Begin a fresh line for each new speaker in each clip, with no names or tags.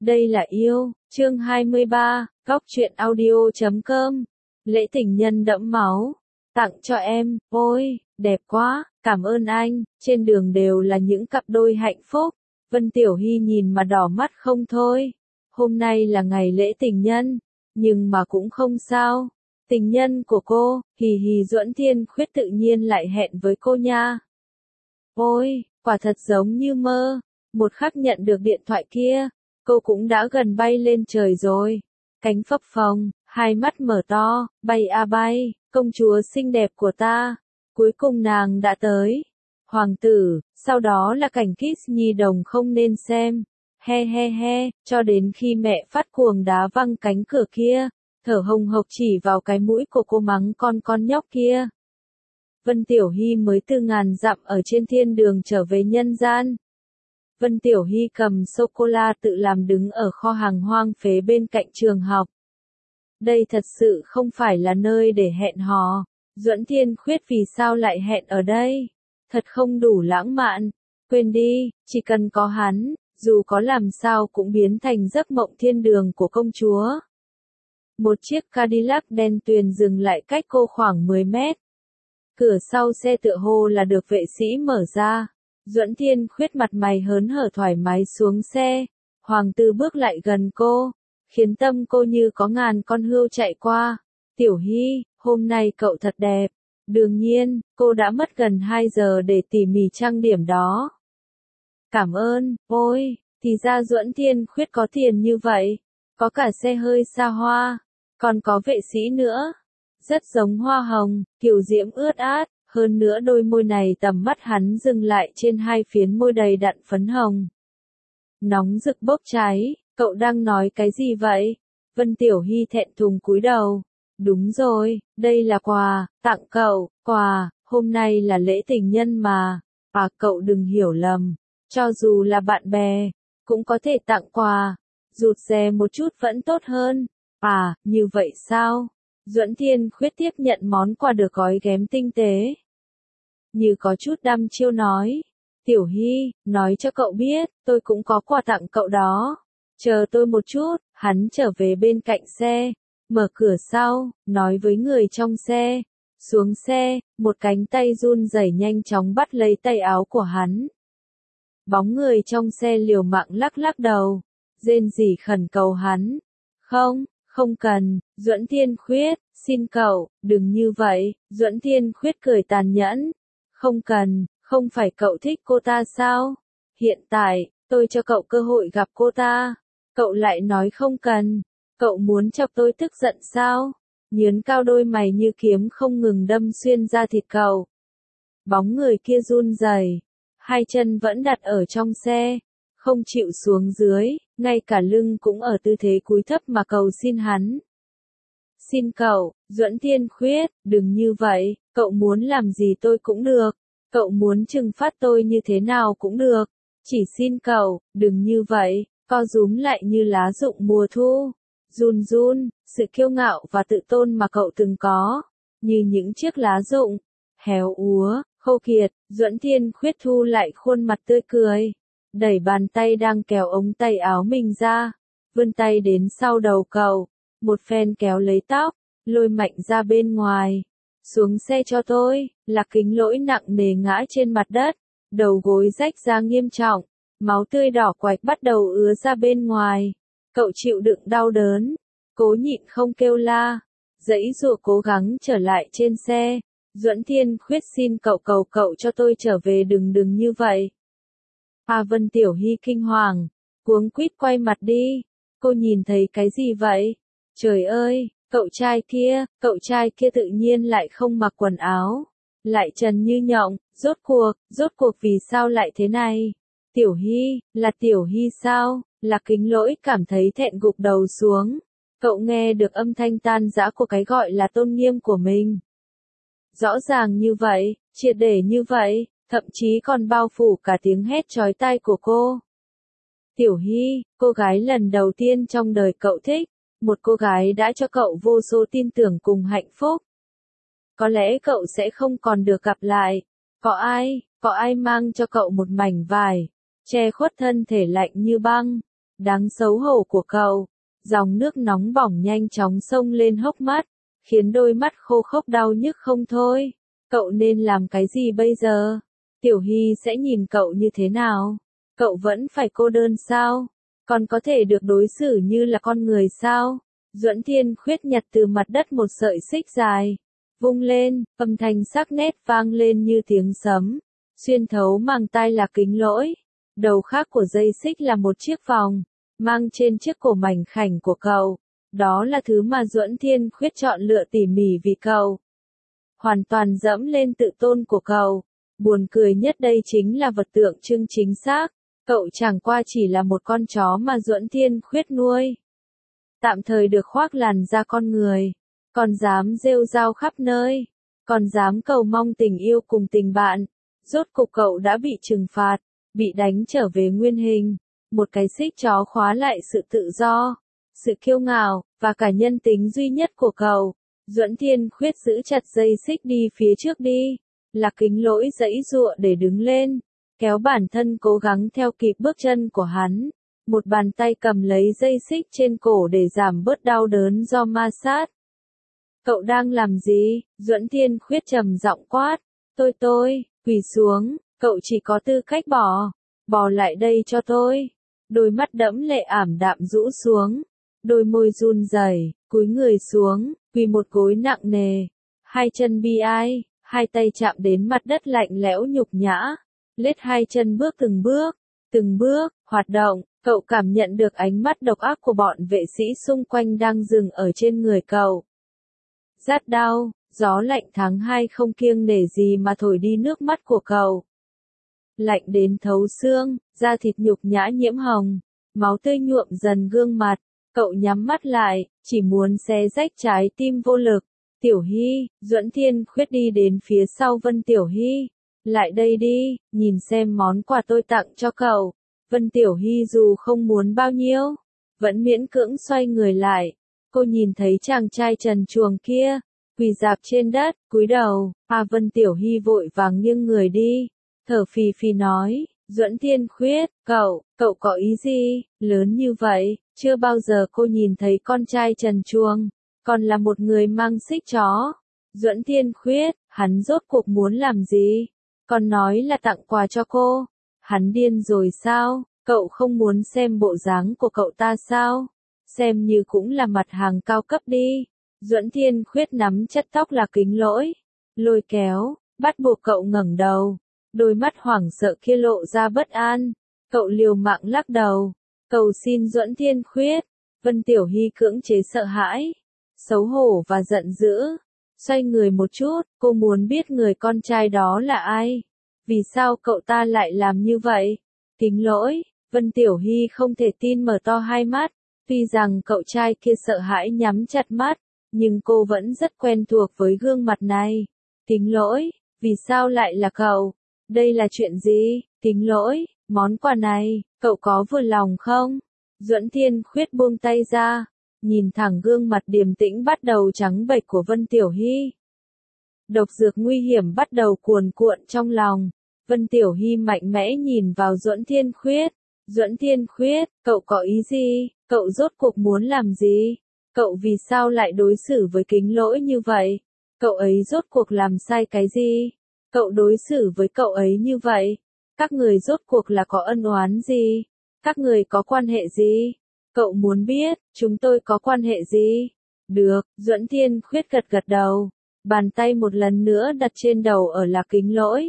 Đây là yêu, chương 23, góc truyện audio.com. Lễ tình nhân đẫm máu, tặng cho em, ôi, đẹp quá, cảm ơn anh, trên đường đều là những cặp đôi hạnh phúc. Vân Tiểu Hy nhìn mà đỏ mắt không thôi. Hôm nay là ngày lễ tình nhân, nhưng mà cũng không sao. Tình nhân của cô, hì hì Duẫn Thiên Khuyết tự nhiên lại hẹn với cô nha. Ôi, quả thật giống như mơ. Một khắc nhận được điện thoại kia, cô cũng đã gần bay lên trời rồi. Cánh phập phồng, hai mắt mở to, bay a bay, công chúa xinh đẹp của ta. Cuối cùng nàng đã tới. Hoàng tử, sau đó là cảnh kiss nhi đồng không nên xem. He he he, cho đến khi mẹ phát cuồng đá văng cánh cửa kia, thở hồng hộc chỉ vào cái mũi của cô mắng con nhóc kia. Vân Tiểu Hy mới từ ngàn dặm ở trên thiên đường trở về nhân gian. Vân Tiểu Hy cầm sô-cô-la tự làm đứng ở kho hàng hoang phế bên cạnh trường học. Đây thật sự không phải là nơi để hẹn hò. Duẫn Thiên Khuyết vì sao lại hẹn ở đây? Thật không đủ lãng mạn. Quên đi, chỉ cần có hắn, dù có làm sao cũng biến thành giấc mộng thiên đường của công chúa. Một chiếc Cadillac đen tuyền dừng lại cách cô khoảng 10 mét. Cửa sau xe tựa hồ là được vệ sĩ mở ra. Duẫn Thiên Khuyết mặt mày hớn hở thoải mái xuống xe. Hoàng tử bước lại gần cô, khiến tâm cô như có ngàn con hươu chạy qua. Tiểu Hy, hôm nay cậu thật đẹp. Đương nhiên, cô đã mất gần 2 giờ để tỉ mỉ trang điểm đó. Cảm ơn, ôi, thì ra Duẫn Thiên Khuyết có tiền như vậy. Có cả xe hơi xa hoa, còn có vệ sĩ nữa. Rất giống hoa hồng, kiều diễm ướt át, hơn nữa đôi môi này tầm mắt hắn dừng lại trên hai phiến môi đầy đặn phấn hồng. Nóng rực bốc cháy, cậu đang nói cái gì vậy? Vân Tiểu Hy thẹn thùng cúi đầu. Đúng rồi, đây là quà, tặng cậu, quà, hôm nay là lễ tình nhân mà. Cậu đừng hiểu lầm, cho dù là bạn bè, cũng có thể tặng quà. Rụt rè một chút vẫn tốt hơn. Như vậy sao? Duẫn Thiên Khuyết tiếp nhận món quà được gói ghém tinh tế. Như có chút đăm chiêu nói. Tiểu Hy, nói cho cậu biết, tôi cũng có quà tặng cậu đó. Chờ tôi một chút, hắn trở về bên cạnh xe, mở cửa sau, nói với người trong xe. Xuống xe, một cánh tay run rẩy nhanh chóng bắt lấy tay áo của hắn. Bóng người trong xe liều mạng lắc lắc đầu, rên rỉ khẩn cầu hắn. Không cần, Duẫn Thiên Khuyết, xin cậu, đừng như vậy. Duẫn Thiên Khuyết cười tàn nhẫn. Không cần, không phải cậu thích cô ta sao? Hiện tại, tôi cho cậu cơ hội gặp cô ta. Cậu lại nói không cần. Cậu muốn chọc tôi tức giận sao? Nhướn cao đôi mày như kiếm không ngừng đâm xuyên da thịt cậu. Bóng người kia run rẩy, hai chân vẫn đặt ở trong xe, không chịu xuống dưới, ngay cả lưng cũng ở tư thế cúi thấp mà cầu xin hắn. Xin cậu, Duẫn Thiên Khuyết, đừng như vậy, cậu muốn làm gì tôi cũng được, cậu muốn trừng phạt tôi như thế nào cũng được, chỉ xin cậu, đừng như vậy, co rúm lại như lá rụng mùa thu, run run, sự kiêu ngạo và tự tôn mà cậu từng có, như những chiếc lá rụng, héo úa, khô kiệt. Duẫn Thiên Khuyết thu lại khuôn mặt tươi cười, đẩy bàn tay đang kéo ống tay áo mình ra, vươn tay đến sau đầu cậu, một phen kéo lấy tóc, lôi mạnh ra bên ngoài. Xuống xe cho tôi. Lạc Kính Lỗi nặng nề ngã trên mặt đất, đầu gối rách ra nghiêm trọng, máu tươi đỏ quạch bắt đầu ứa ra bên ngoài. Cậu chịu đựng đau đớn, cố nhịn không kêu la, giãy giụa cố gắng trở lại trên xe. Duẫn Thiên Khuyết, xin cậu cầu cậu cho tôi trở về, đừng như vậy. Vân Tiểu Hy kinh hoàng, cuống quýt quay mặt đi. Cô nhìn thấy cái gì vậy? Trời ơi, cậu trai kia tự nhiên lại không mặc quần áo, lại trần như nhộng, rốt cuộc vì sao lại thế này? Tiểu Hy, là Tiểu Hy sao? Lạc Kính Lỗi cảm thấy thẹn gục đầu xuống. Cậu nghe được âm thanh tan rã của cái gọi là tôn nghiêm của mình. Rõ ràng như vậy, triệt để như vậy, thậm chí còn bao phủ cả tiếng hét chói tai của cô. Tiểu Hy, cô gái lần đầu tiên trong đời cậu thích, một cô gái đã cho cậu vô số tin tưởng cùng hạnh phúc. Có lẽ cậu sẽ không còn được gặp lại. Có ai mang cho cậu một mảnh vải, che khuất thân thể lạnh như băng, đáng xấu hổ của cậu. Dòng nước nóng bỏng nhanh chóng xông lên hốc mắt, khiến đôi mắt khô khốc đau nhức không thôi. Cậu nên làm cái gì bây giờ? Tiểu Hy sẽ nhìn cậu như thế nào? Cậu vẫn phải cô đơn sao? Còn có thể được đối xử như là con người sao? Duẫn Thiên Khuyết nhặt từ mặt đất một sợi xích dài, vung lên, âm thanh sắc nét vang lên như tiếng sấm, xuyên thấu màng tai là Kính Lỗi. Đầu khác của dây xích là một chiếc vòng, mang trên chiếc cổ mảnh khảnh của cậu. Đó là thứ mà Duẫn Thiên Khuyết chọn lựa tỉ mỉ vì cậu. Hoàn toàn dẫm lên tự tôn của cậu. Buồn cười nhất đây chính là vật tượng trưng chính xác. Cậu chẳng qua chỉ là một con chó mà Duẫn Thiên Khuyết nuôi. Tạm thời được khoác làn da con người. Còn dám rêu rao khắp nơi. Còn dám cầu mong tình yêu cùng tình bạn. Rốt cục cậu đã bị trừng phạt. Bị đánh trở về nguyên hình. Một cái xích chó khóa lại sự tự do, sự kiêu ngạo, và cả nhân tính duy nhất của cậu. Duẫn Thiên Khuyết giữ chặt dây xích đi phía trước đi. Là Kính Lỗi giãy giụa để đứng lên, kéo bản thân cố gắng theo kịp bước chân của hắn. Một bàn tay cầm lấy dây xích trên cổ để giảm bớt đau đớn do ma sát. Cậu đang làm gì? Duẫn Thiên Khuyết trầm giọng quát. Tôi, quỳ xuống, cậu chỉ có tư cách bỏ lại đây cho tôi. Đôi mắt đẫm lệ ảm đạm rũ xuống, đôi môi run rẩy, cúi người xuống, quỳ một gối nặng nề, hai chân bi ai, hai tay chạm đến mặt đất lạnh lẽo nhục nhã, lết hai chân bước từng bước, hoạt động. Cậu cảm nhận được ánh mắt độc ác của bọn vệ sĩ xung quanh đang dừng ở trên người cậu. Rát đau, gió lạnh tháng 2 không kiêng nể gì mà thổi đi nước mắt của cậu. Lạnh đến thấu xương, da thịt nhục nhã nhiễm hồng, máu tươi nhuộm dần gương mặt. Cậu nhắm mắt lại, chỉ muốn xé rách trái tim vô lực. Tiểu Hy, Duẫn Thiên Khuyết đi đến phía sau Vân Tiểu Hy. Lại đây đi, nhìn xem món quà tôi tặng cho cậu. Vân Tiểu Hy dù không muốn bao nhiêu, vẫn miễn cưỡng xoay người lại. Cô nhìn thấy chàng trai trần truồng kia, quỳ rạp trên đất, cúi đầu. Vân Tiểu Hy vội vàng nghiêng người đi, thở phì phì nói, Duẫn Thiên Khuyết, cậu có ý gì? Lớn như vậy, chưa bao giờ cô nhìn thấy con trai trần truồng, còn là một người mang xích chó. Duẫn Thiên Khuyết, hắn rốt cuộc muốn làm gì? Còn nói là tặng quà cho cô. Hắn điên rồi sao? Cậu không muốn xem bộ dáng của cậu ta sao? Xem như cũng là mặt hàng cao cấp đi. Duẫn Thiên Khuyết nắm chặt tóc là Kính Lỗi, lôi kéo, bắt buộc cậu ngẩng đầu. Đôi mắt hoảng sợ kia lộ ra bất an. Cậu liều mạng lắc đầu. Cầu xin Duẫn Thiên Khuyết. Vân Tiểu Hy cưỡng chế sợ hãi, xấu hổ và giận dữ. Xoay người một chút, cô muốn biết người con trai đó là ai. Vì sao cậu ta lại làm như vậy? Kính Lỗi, Vân Tiểu Hy không thể tin mở to hai mắt. Tuy rằng cậu trai kia sợ hãi nhắm chặt mắt, nhưng cô vẫn rất quen thuộc với gương mặt này. Kính Lỗi, vì sao lại là cậu? Đây là chuyện gì? Kính Lỗi, món quà này, cậu có vừa lòng không? Duẫn Thiên Khuyết buông tay ra, nhìn thẳng gương mặt điềm tĩnh bắt đầu trắng bệch của Vân Tiểu Hy. Độc dược nguy hiểm bắt đầu cuồn cuộn trong lòng. Vân Tiểu Hy mạnh mẽ nhìn vào Duẫn Thiên Khuyết. Duẫn Thiên Khuyết, cậu có ý gì? Cậu rốt cuộc muốn làm gì? Cậu vì sao lại đối xử với Kính Lỗi như vậy? Cậu ấy rốt cuộc làm sai cái gì? Cậu đối xử với cậu ấy như vậy? Các người rốt cuộc là có ân oán gì? Các người có quan hệ gì? Cậu muốn biết, chúng tôi có quan hệ gì? Được, Duẫn Thiên Khuyết gật gật đầu. Bàn tay một lần nữa đặt trên đầu ở là Kính Lỗi.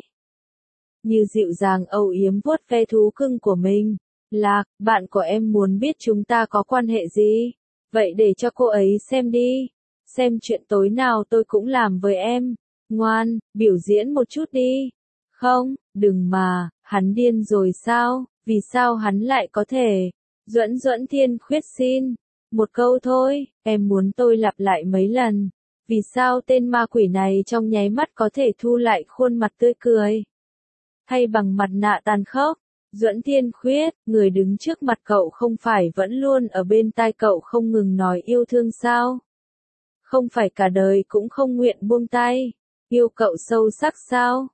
Như dịu dàng âu yếm vuốt ve thú cưng của mình. Lạc, bạn của em muốn biết chúng ta có quan hệ gì? Vậy để cho cô ấy xem đi. Xem chuyện tối nào tôi cũng làm với em. Ngoan, biểu diễn một chút đi. Không, đừng mà, hắn điên rồi sao? Vì sao hắn lại có thể? Duẫn Thiên Khuyết xin. Một câu thôi, em muốn tôi lặp lại mấy lần. Vì sao tên ma quỷ này trong nháy mắt có thể thu lại khuôn mặt tươi cười? Thay bằng mặt nạ tàn khốc. Duẫn Thiên Khuyết, người đứng trước mặt cậu không phải vẫn luôn ở bên tai cậu không ngừng nói yêu thương sao? Không phải cả đời cũng không nguyện buông tay. Yêu cậu sâu sắc sao?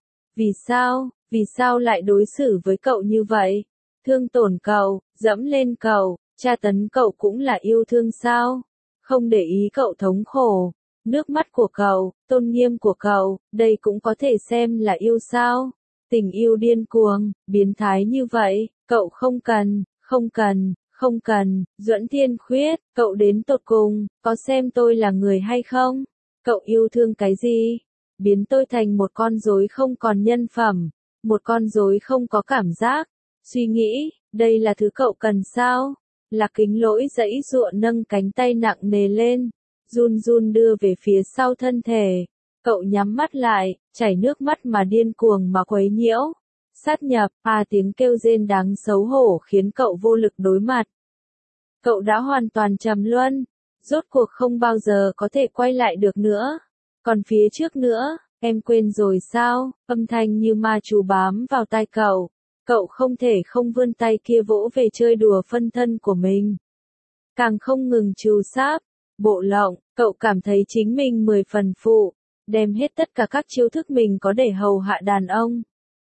Vì sao lại đối xử với cậu như vậy? Thương tổn cậu, dẫm lên cậu, Tra tấn cậu cũng là yêu thương sao? Không để ý cậu thống khổ. Nước mắt của cậu, tôn nghiêm của cậu, đây cũng có thể xem là yêu sao? Tình yêu điên cuồng, biến thái như vậy, cậu không cần, không cần, không cần. Duẫn Thiên Khuyết, cậu đến tột cùng, có xem tôi là người hay không? Cậu yêu thương cái gì? Biến tôi thành một con rối không còn nhân phẩm, một con rối không có cảm giác. Suy nghĩ, đây là thứ cậu cần sao? Lạc Kính Lỗi giãy giụa nâng cánh tay nặng nề lên, run run đưa về phía sau thân thể. Cậu nhắm mắt lại, chảy nước mắt mà điên cuồng mà quấy nhiễu. Sát nhập, tiếng kêu rên đáng xấu hổ khiến cậu vô lực đối mặt. Cậu đã hoàn toàn trầm luân, rốt cuộc không bao giờ có thể quay lại được nữa. Còn phía trước nữa, em quên rồi sao? Âm thanh như ma chú bám vào tai cậu. Cậu không thể không vươn tay kia vỗ về chơi đùa phân thân của mình. Càng không ngừng trù sáp, bộ lộng, cậu cảm thấy chính mình 10 phần phụ, đem hết tất cả các chiêu thức mình có để hầu hạ đàn ông.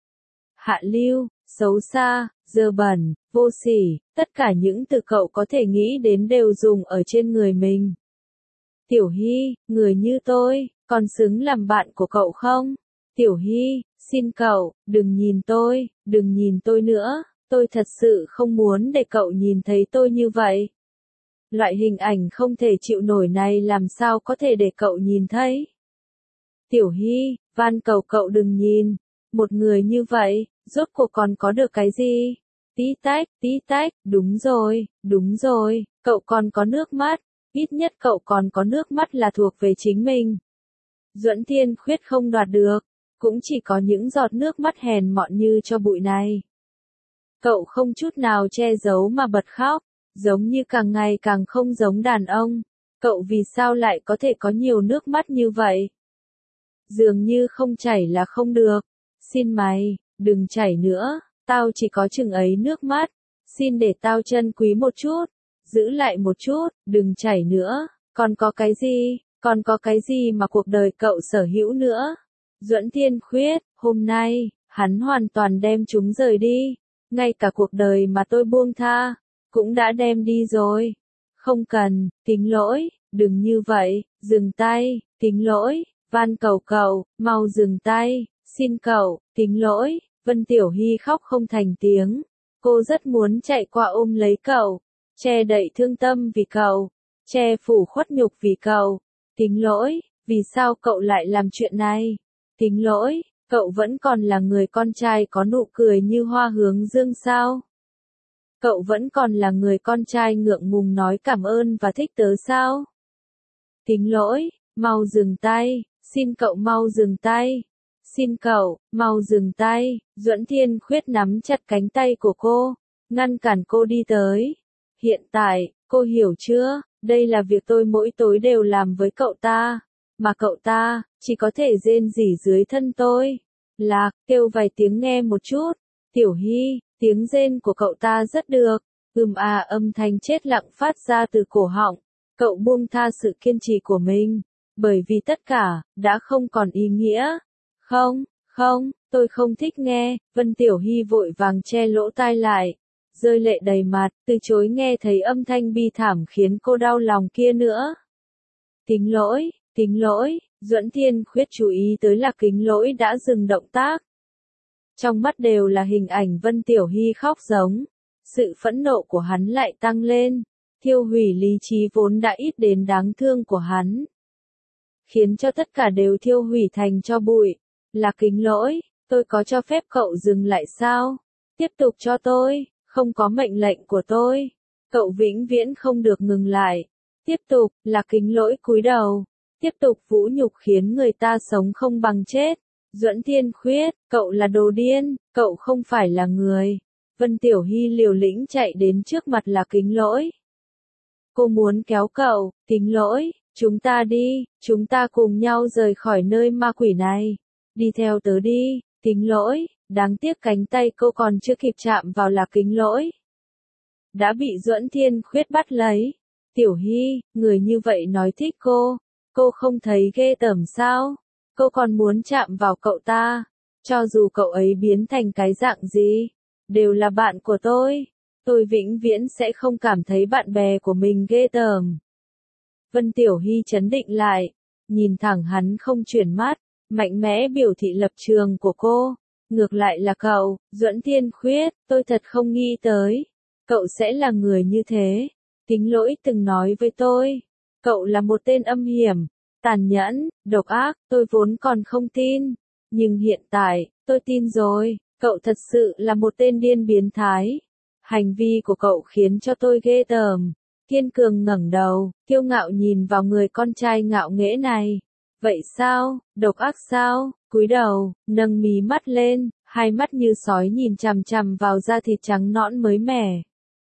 Hạ lưu, xấu xa, dơ bẩn, vô sỉ, tất cả những từ cậu có thể nghĩ đến đều dùng ở trên người mình. Tiểu Hy, người như tôi, còn xứng làm bạn của cậu không? Tiểu Hy, xin cậu, đừng nhìn tôi nữa, tôi thật sự không muốn để cậu nhìn thấy tôi như vậy. Loại hình ảnh không thể chịu nổi này làm sao có thể để cậu nhìn thấy. Tiểu Hy, van cầu cậu đừng nhìn, một người như vậy, rốt cuộc còn có được cái gì? Tí tách, đúng rồi, cậu còn có nước mắt, ít nhất cậu còn có nước mắt là thuộc về chính mình. Duẫn Thiên Khuyết không đoạt được, cũng chỉ có những giọt nước mắt hèn mọn như cho bụi này. Cậu không chút nào che giấu mà bật khóc, giống như càng ngày càng không giống đàn ông. Cậu vì sao lại có thể có nhiều nước mắt như vậy? Dường như không chảy là không được. Xin mày, đừng chảy nữa, tao chỉ có chừng ấy nước mắt. Xin để tao trân quý một chút, giữ lại một chút, đừng chảy nữa. Còn có cái gì mà cuộc đời cậu sở hữu nữa? Duẫn Thiên Khuyết, hôm nay, hắn hoàn toàn đem chúng rời đi. Ngay cả cuộc đời mà tôi buông tha, cũng đã đem đi rồi. Không cần, Kính Lỗi, đừng như vậy, dừng tay, Kính Lỗi, van cầu cậu, mau dừng tay, xin cậu, Kính Lỗi. Vân Tiểu Hy khóc không thành tiếng. Cô rất muốn chạy qua ôm lấy cậu, che đậy thương tâm vì cậu, che phủ khuất nhục vì cậu. Kính Lỗi, vì sao cậu lại làm chuyện này? Kính Lỗi, cậu vẫn còn là người con trai có nụ cười như hoa hướng dương sao? Cậu vẫn còn là người con trai ngượng ngùng nói cảm ơn và thích tớ sao? Kính Lỗi, mau dừng tay, xin cậu mau dừng tay. Xin cậu, mau dừng tay. Duẫn Thiên Khuyết nắm chặt cánh tay của cô, ngăn cản cô đi tới. Hiện tại, cô hiểu chưa? Đây là việc tôi mỗi tối đều làm với cậu ta, mà cậu ta chỉ có thể rên rỉ dưới thân tôi. Lạc, kêu vài tiếng nghe một chút. Tiểu Hy, tiếng rên của cậu ta rất được. Âm thanh chết lặng phát ra từ cổ họng. Cậu buông tha sự kiên trì của mình, bởi vì tất cả đã không còn ý nghĩa. Không, tôi không thích nghe. Vân Tiểu Hy vội vàng che lỗ tai lại, rơi lệ đầy mặt, từ chối nghe thấy âm thanh bi thảm khiến cô đau lòng kia nữa. Kính Lỗi, Duẫn Thiên Khuyết chú ý tới là Kính Lỗi đã dừng động tác. Trong mắt đều là hình ảnh Vân Tiểu Hy khóc giống. Sự phẫn nộ của hắn lại tăng lên, thiêu hủy lý trí vốn đã ít đến đáng thương của hắn, khiến cho tất cả đều thiêu hủy thành tro bụi. Là Kính Lỗi, tôi có cho phép cậu dừng lại sao? Tiếp tục cho tôi, không có mệnh lệnh của tôi, cậu vĩnh viễn không được ngừng lại. Tiếp tục, là Kính Lỗi cúi đầu, tiếp tục vũ nhục khiến người ta sống không bằng chết. Duẫn Thiên Khuyết, cậu là đồ điên, cậu không phải là người. Vân Tiểu Hy liều lĩnh chạy đến trước mặt là Kính Lỗi. Cô muốn kéo cậu, Kính Lỗi, chúng ta cùng nhau rời khỏi nơi ma quỷ này. Đi theo tớ đi, Kính Lỗi. Đáng tiếc cánh tay cô còn chưa kịp chạm vào là Kính Lỗi, đã bị Duẫn Thiên Khuyết bắt lấy. Tiểu Hy, người như vậy nói thích cô không thấy ghê tởm sao? Cô còn muốn chạm vào cậu ta, cho dù cậu ấy biến thành cái dạng gì, đều là bạn của tôi. Tôi vĩnh viễn sẽ không cảm thấy bạn bè của mình ghê tởm. Vân Tiểu Hy trấn định lại, nhìn thẳng hắn không chuyển mắt, mạnh mẽ biểu thị lập trường của cô. Ngược lại là cậu, Duẫn Thiên Khuyết, tôi thật không nghĩ tới. Cậu sẽ là người như thế. Kính Lỗi từng nói với tôi. Cậu là một tên âm hiểm, tàn nhẫn, độc ác, tôi vốn còn không tin. Nhưng hiện tại, tôi tin rồi, cậu thật sự là một tên điên biến thái. Hành vi của cậu khiến cho tôi ghê tởm. Kiên Cường ngẩng đầu, kiêu ngạo nhìn vào người con trai ngạo nghễ này. Vậy sao, độc ác sao? Cúi đầu, nâng mí mắt lên, hai mắt như sói nhìn chằm chằm vào da thịt trắng nõn mới mẻ.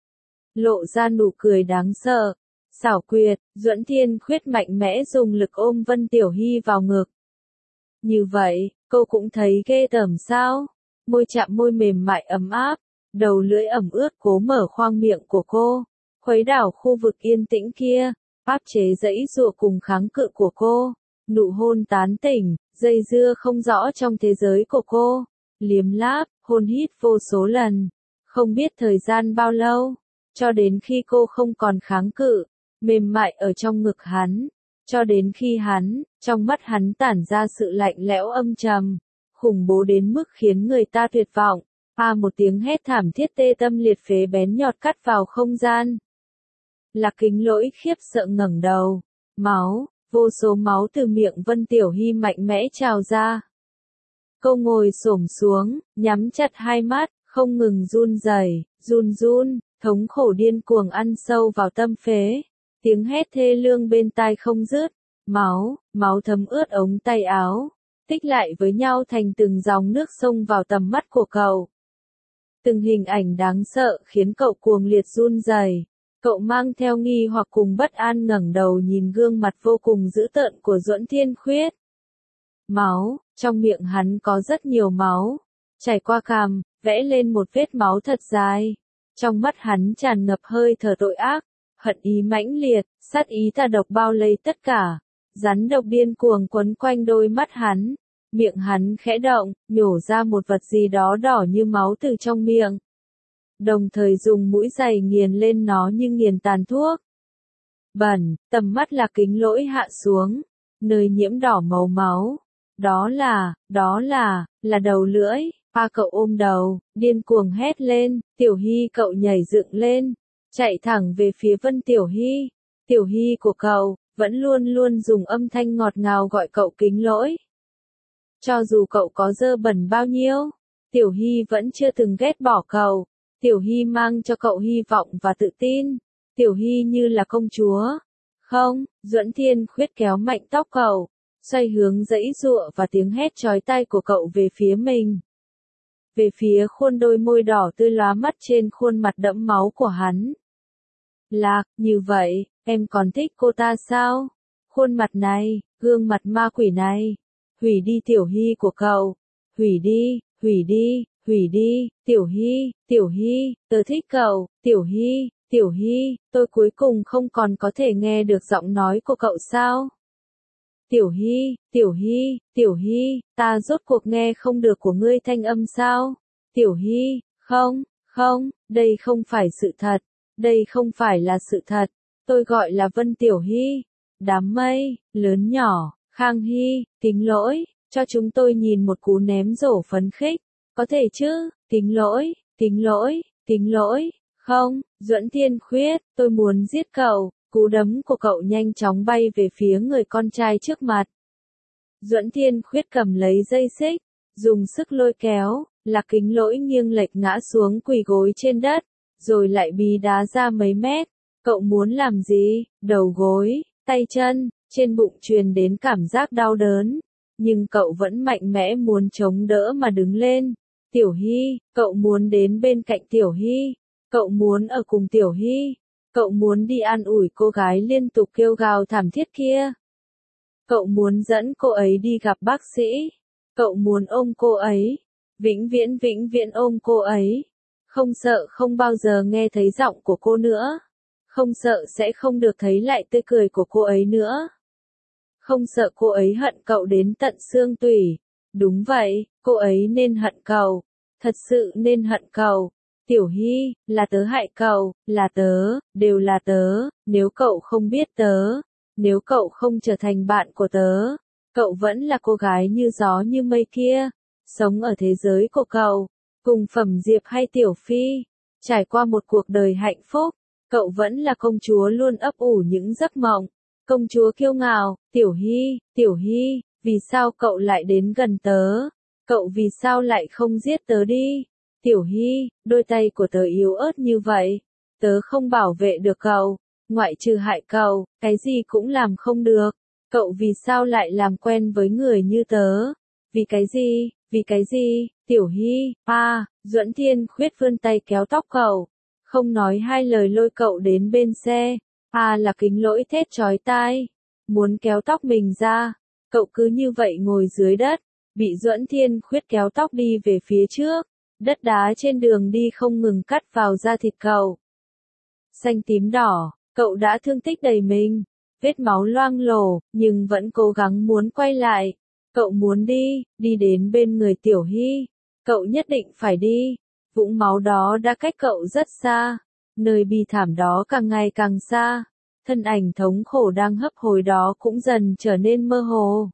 Lộ ra nụ cười đáng sợ. Xảo quyệt, Duẫn Thiên Khuyết mạnh mẽ dùng lực ôm Vân Tiểu Hy vào ngực. Như vậy, cô cũng thấy ghê tởm sao? Môi chạm môi mềm mại ấm áp, đầu lưỡi ẩm ướt cố mở khoang miệng của cô, khuấy đảo khu vực yên tĩnh kia, áp chế dãy dụa cùng kháng cự của cô. Nụ hôn tán tỉnh, dây dưa không rõ trong thế giới của cô, liếm láp, hôn hít vô số lần, không biết thời gian bao lâu, cho đến khi cô không còn kháng cự, mềm mại ở trong ngực hắn, cho đến khi hắn, trong mắt hắn tản ra sự lạnh lẽo âm trầm, khủng bố đến mức khiến người ta tuyệt vọng. Một tiếng hét thảm thiết tê tâm liệt phế bén nhọt cắt vào không gian. Lạc Kính Lỗi khiếp sợ ngẩng đầu, máu, vô số máu từ miệng Vân Tiểu Hy mạnh mẽ trào ra. Cô ngồi xổm xuống, nhắm chặt hai mắt, không ngừng run rẩy, run, thống khổ điên cuồng ăn sâu vào tâm phế. Tiếng hét thê lương bên tai không dứt, máu thấm ướt ống tay áo, tích lại với nhau thành từng dòng nước xông vào tầm mắt của cậu. Từng hình ảnh đáng sợ khiến cậu cuồng liệt run rẩy. Cậu mang theo nghi hoặc cùng bất an ngẩng đầu nhìn gương mặt vô cùng dữ tợn của Duẫn Thiên Khuyết. Máu, trong miệng hắn có rất nhiều máu, chảy qua cằm, vẽ lên một vết máu thật dài. Trong mắt hắn tràn ngập hơi thở tội ác, hận ý mãnh liệt, sát ý tà độc bao lấy tất cả. Rắn độc điên cuồng quấn quanh đôi mắt hắn. Miệng hắn khẽ động, nhổ ra một vật gì đó đỏ như máu từ trong miệng. Đồng thời dùng mũi giày nghiền lên nó như nghiền tàn thuốc. Bẩn, tầm mắt Lạc Kính Lỗi hạ xuống, nơi nhiễm đỏ màu máu. Đó là đầu lưỡi. Cậu ôm đầu, điên cuồng hét lên, Tiểu Hy cậu nhảy dựng lên, chạy thẳng về phía Vân Tiểu Hy. Tiểu Hy của cậu, vẫn luôn luôn dùng âm thanh ngọt ngào gọi cậu Kính Lỗi. Cho dù cậu có dơ bẩn bao nhiêu, Tiểu Hy vẫn chưa từng ghét bỏ cậu. Tiểu Hy mang cho cậu hy vọng và tự tin. Tiểu Hy như là công chúa. Không, Duẫn Thiên Khuyết kéo mạnh tóc cậu, xoay hướng dãy giụa và tiếng hét chói tai của cậu về phía mình. Về phía khuôn đôi môi đỏ tươi lóa mắt trên khuôn mặt đẫm máu của hắn. Lạc, như vậy, em còn thích cô ta sao? Khuôn mặt này, gương mặt ma quỷ này. Hủy đi Tiểu Hy của cậu. Hủy đi, Tiểu Hy, tớ thích cậu, Tiểu Hy, tôi cuối cùng không còn có thể nghe được giọng nói của cậu sao? Tiểu Hy, ta rốt cuộc nghe không được của ngươi thanh âm sao? Tiểu Hy, không, đây không phải sự thật, đây không phải là sự thật, tôi gọi là Vân Tiểu Hy. Đám mây, lớn nhỏ, Khang Hy, Kính Lỗi, cho chúng tôi nhìn một cú ném rổ phấn khích, có thể chứ? Kính Lỗi, không, Duẫn Thiên Khuyết, tôi muốn giết cậu. Cú đấm của cậu nhanh chóng bay về phía người con trai trước mặt. Duẫn Thiên Khuyết cầm lấy dây xích, dùng sức lôi kéo, Lạc Kính Lỗi nghiêng lệch ngã xuống quỳ gối trên đất, rồi lại bí đá ra mấy mét. Cậu muốn làm gì? Đầu gối, tay chân, trên bụng truyền đến cảm giác đau đớn. Nhưng cậu vẫn mạnh mẽ muốn chống đỡ mà đứng lên. Tiểu Hy, cậu muốn đến bên cạnh Tiểu Hy. Cậu muốn ở cùng Tiểu Hy. Cậu muốn đi an ủi cô gái liên tục kêu gào thảm thiết kia. Cậu muốn dẫn cô ấy đi gặp bác sĩ. Cậu muốn ôm cô ấy. Vĩnh viễn ôm cô ấy. Không sợ không bao giờ nghe thấy giọng của cô nữa. Không sợ sẽ không được thấy lại tươi cười của cô ấy nữa. Không sợ cô ấy hận cậu đến tận xương tủy. Đúng vậy, cô ấy nên hận cậu. Thật sự nên hận cậu. Tiểu Hy, là tớ hại cậu, là tớ, đều là tớ, nếu cậu không biết tớ, nếu cậu không trở thành bạn của tớ, cậu vẫn là cô gái như gió như mây kia, sống ở thế giới của cậu, cùng Phẩm Diệp hay Tiểu Phi, trải qua một cuộc đời hạnh phúc, cậu vẫn là công chúa luôn ấp ủ những giấc mộng, công chúa kiêu ngạo, Tiểu Hy, vì sao cậu lại đến gần tớ, cậu vì sao lại không giết tớ đi, Tiểu Hy, đôi tay của tớ yếu ớt như vậy, tớ không bảo vệ được cậu, ngoại trừ hại cậu, cái gì cũng làm không được, cậu vì sao lại làm quen với người như tớ, vì cái gì, Tiểu Hy, Duẫn Thiên Khuyết vươn tay kéo tóc cậu, không nói hai lời lôi cậu đến bên xe, là Kính Lỗi thét chói tai, muốn kéo tóc mình ra, cậu cứ như vậy ngồi dưới đất, bị Duẫn Thiên Khuyết kéo tóc đi về phía trước, đất đá trên đường đi không ngừng cắt vào da thịt cậu. Xanh tím đỏ, cậu đã thương tích đầy mình, vết máu loang lổ, nhưng vẫn cố gắng muốn quay lại. Cậu muốn đi đến bên người Tiểu Hy. Cậu nhất định phải đi. Vũng máu đó đã cách cậu rất xa. Nơi bi thảm đó càng ngày càng xa. Thân ảnh thống khổ đang hấp hối đó cũng dần trở nên mơ hồ.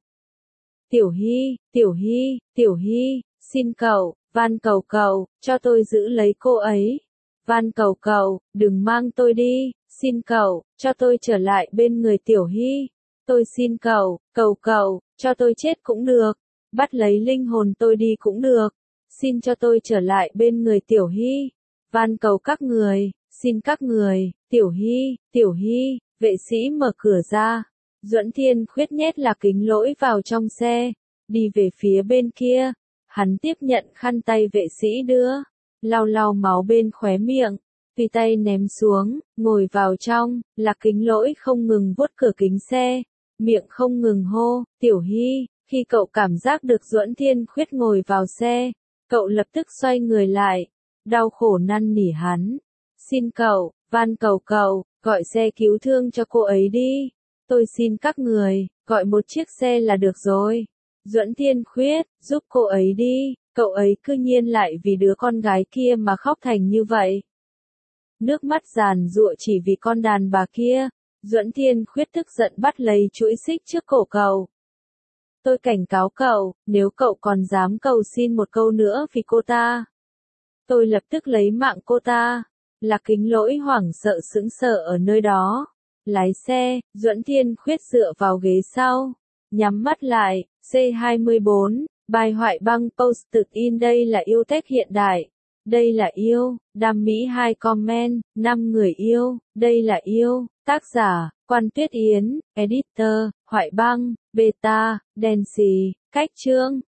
Tiểu Hy, xin cậu, van cầu cậu, cho tôi giữ lấy cô ấy. Van cầu cậu, đừng mang tôi đi, xin cậu, cho tôi trở lại bên người Tiểu Hy. Tôi xin cậu, cầu, cho tôi chết cũng được, bắt lấy linh hồn tôi đi cũng được, xin cho tôi trở lại bên người Tiểu Hy. Van cầu các người, xin các người, Tiểu Hy, vệ sĩ mở cửa ra. Duẫn Thiên Khuyết nhét là Kính Lỗi vào trong xe, đi về phía bên kia, hắn tiếp nhận khăn tay vệ sĩ đưa, lau máu bên khóe miệng, tùy tay ném xuống, ngồi vào trong, là Kính Lỗi không ngừng vuốt cửa kính xe, miệng không ngừng hô, Tiểu Hy, khi cậu cảm giác được Duẫn Thiên Khuyết ngồi vào xe, cậu lập tức xoay người lại, đau khổ năn nỉ hắn, xin cậu, van cầu cậu, gọi xe cứu thương cho cô ấy đi, tôi xin các người, gọi một chiếc xe là được rồi. Duẫn Thiên Khuyết, giúp cô ấy đi, cậu ấy cư nhiên lại vì đứa con gái kia mà khóc thành như vậy. Nước mắt giàn giụa chỉ vì con đàn bà kia, Duẫn Thiên Khuyết tức giận bắt lấy chuỗi xích trước cổ cậu. Tôi cảnh cáo cậu, nếu cậu còn dám cầu xin một câu nữa vì cô ta, tôi lập tức lấy mạng cô ta. Là Kính Lỗi hoảng sợ sững sờ ở nơi đó. Lái xe, Duẫn Thiên Khuyết dựa vào ghế sau, nhắm mắt lại, C24, bài Hoại Băng Post tự in đây là yêu tech hiện đại. Đây là yêu, đam mỹ 2 comment, 5 người yêu, đây là yêu, tác giả, Quan Tuyết Yến, editor, Hoại Băng, beta, đèn xì, cách chương.